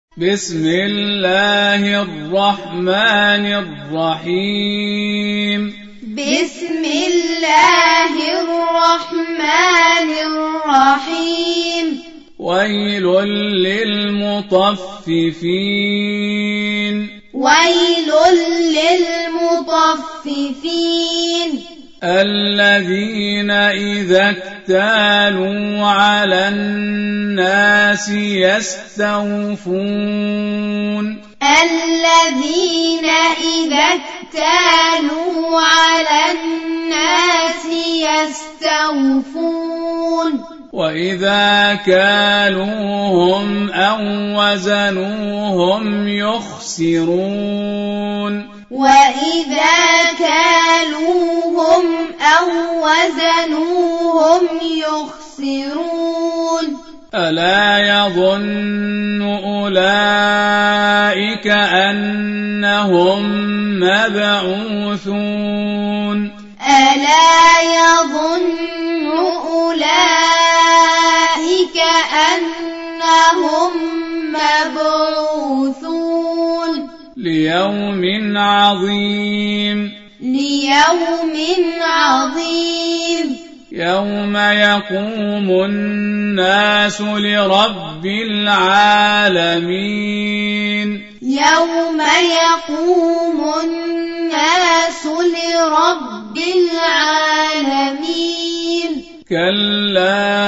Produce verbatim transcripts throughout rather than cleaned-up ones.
بسم الله الرحمن الرحيم بسم الله الرحمن الرحيم ويل للمطففين ويل للمطففين الذين إذا اكتالوا على الناس يستوفون الذين إذا اكتالوا على الناس يستوفون وإذا كالوهم أو وزنوهم يخسرون وإذا كالوهم أو وزنوهم يخسرون ألا يظن أولئك أنهم مبعوثون ألا يظن أولئك أنهم مبعوثون ليوم عظيم ليوم عظيم يوم يقوم الناس لرب العالمين يوم يقوم الناس لرب العالمين كلا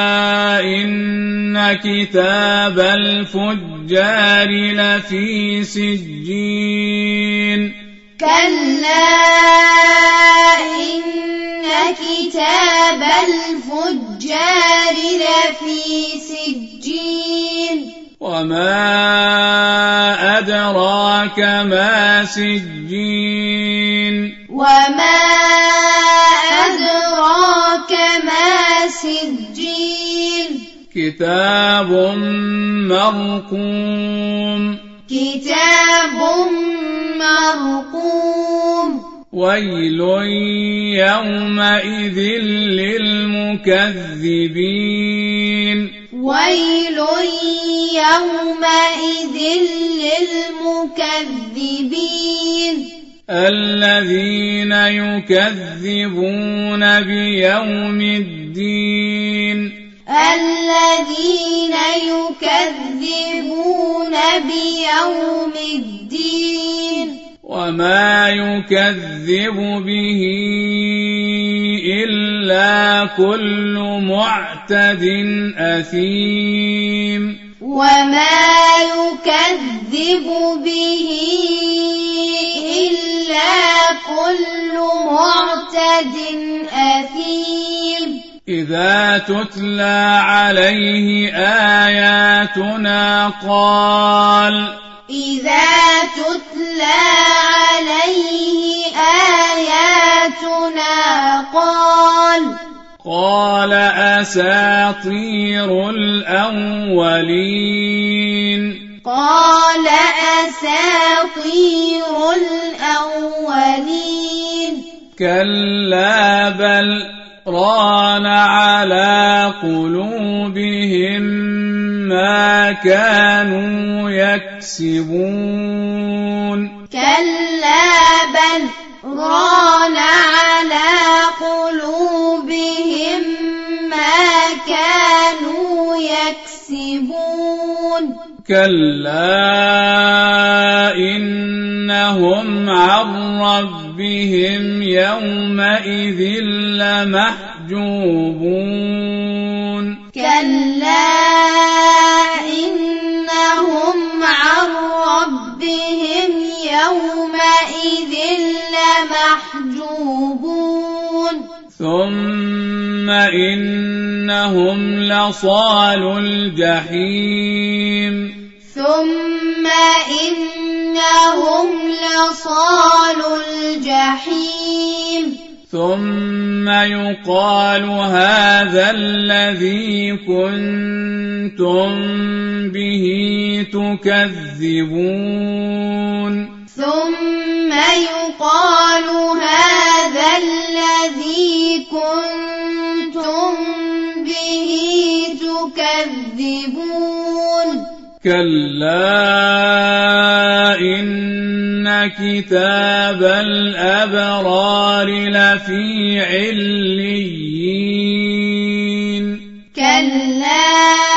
إن كتاب الفجار لفي سجين كلا إن كتاب الفجار لفي سجين وما أدراك ما سجين وما أدراك ما سجين كتاب مرقوم كتاب مرقوم ويل يومئذ للمكذبين ويل يومئذ للمكذبين الذين يكذبون بيوم الدين الذين يكذبون بيوم الدين وما يكذب به إلا كل معتد أثيم وما يكذب به إلا كل معتد أثيم إذا تتلى عليه آياتنا قال إذا تتلى عليه آياتنا قال قال أساطير الأولين قال أساطير الأولين كلا بل ران على قلوبهم ما كانوا يكسبون كلا بل ران على قلوبهم ما كانوا يكسبون كلا إنهم عن ربهم يومئذ لمحجوبون كلا إنهم عن ربهم يومئذ لمحجوبون ثم إنهم لصالو الجحيم ثم إنهم لصالو الجحيم ثم يقال هذا الذي كنتم به تكذبون ثم يقال هذا الذي كنتم به تكذبون كلا إن كتاب الأبرار لفي عليين كلا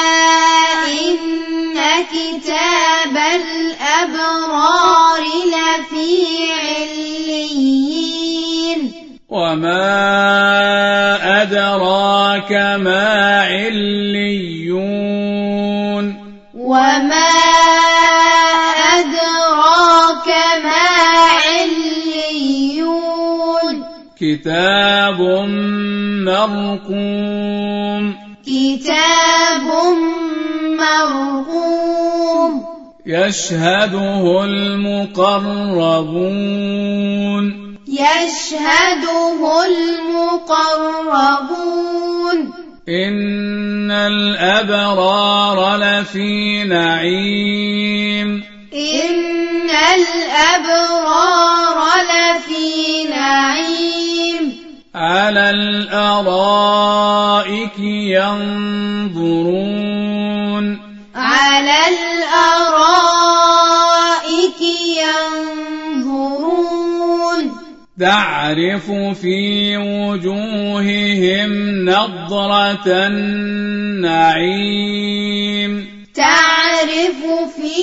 إن كتاب الأبرار لفي عليين وما أدراك ما عليون وما أدراك ما عليون كتاب مرقوم كتاب مرقوم يشهده المقربون يشهده المقربون إن الأبرار لفي نعيم إن الأبرار لفي نعيم على الأرائك ينظرون على الأرائك ينظرون تعرف في وجوههم نضرة النعيم تعرف في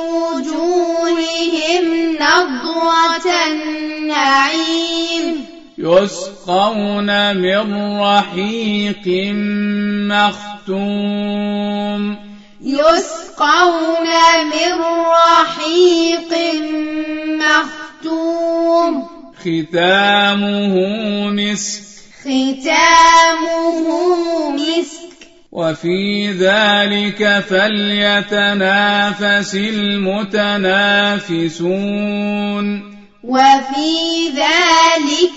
وجوههم نضرة النعيم يسقون من رحيق مختوم يسقون من رحيق مختوم ختامه مسك ختامه مسك وفي ذلك فليتنافس المتنافسون وفي ذلك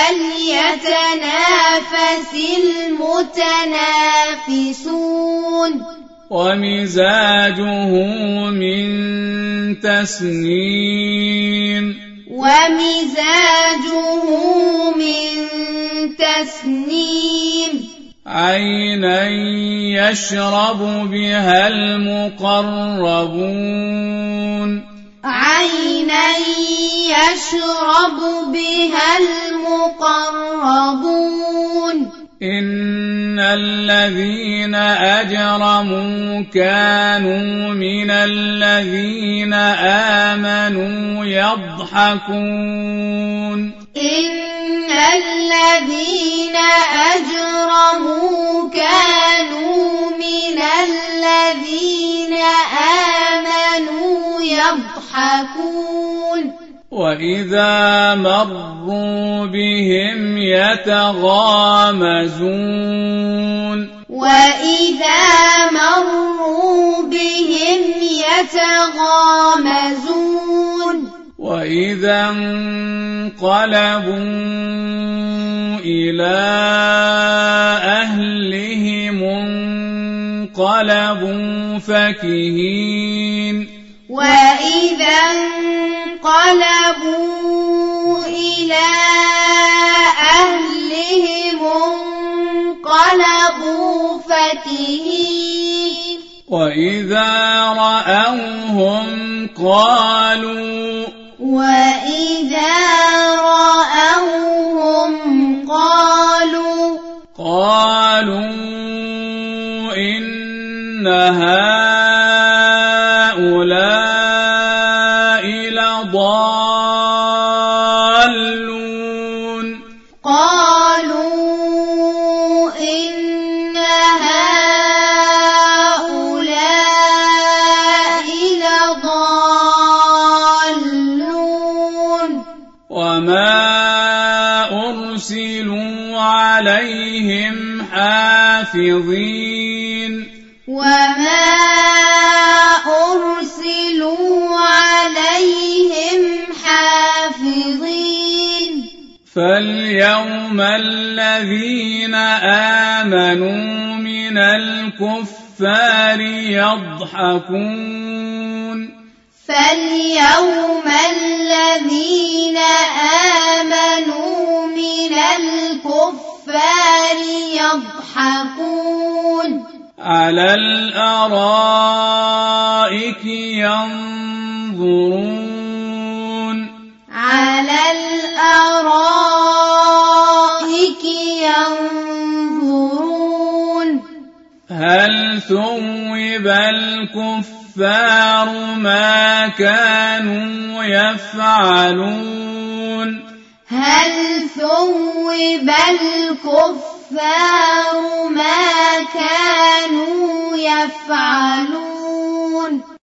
فليتنافس المتنافسون ومزاجه من تسنيم ومزاجه من تسنيم عينا يشرب بها المقربون عينا يشرب بها المقربون إن الذين أجرموا كانوا من الذين آمنوا يضحكون إن الذين أجرموا كانوا من الذين آمنوا يضحكون وإذا مروا بهم يتغامزون وإذا مروا بهم يتغامزون وإذا انقلبوا إلى أهلهم انقلبوا فكهين وإذا انقلبوا إلى أهلهم انقلبوا فكهين وإذا رأوهم قالوا وإذا رأوهم قالوا قالوا إن هؤلاء لضالون قالوا إن هؤلاء لضالون وما أرسلوا عليهم حافظين وما أرسلوا عليهم حافظين فاليوم الذين آمنوا من الكفار يضحكون فاليوم الذين آمنوا من الكفار يضحكون على الأرائك ينظرون على الأرائك ينظرون هل ثوب الكفار ما كانوا يفعلون هل ثوب الكفار ما كانوا يفعلون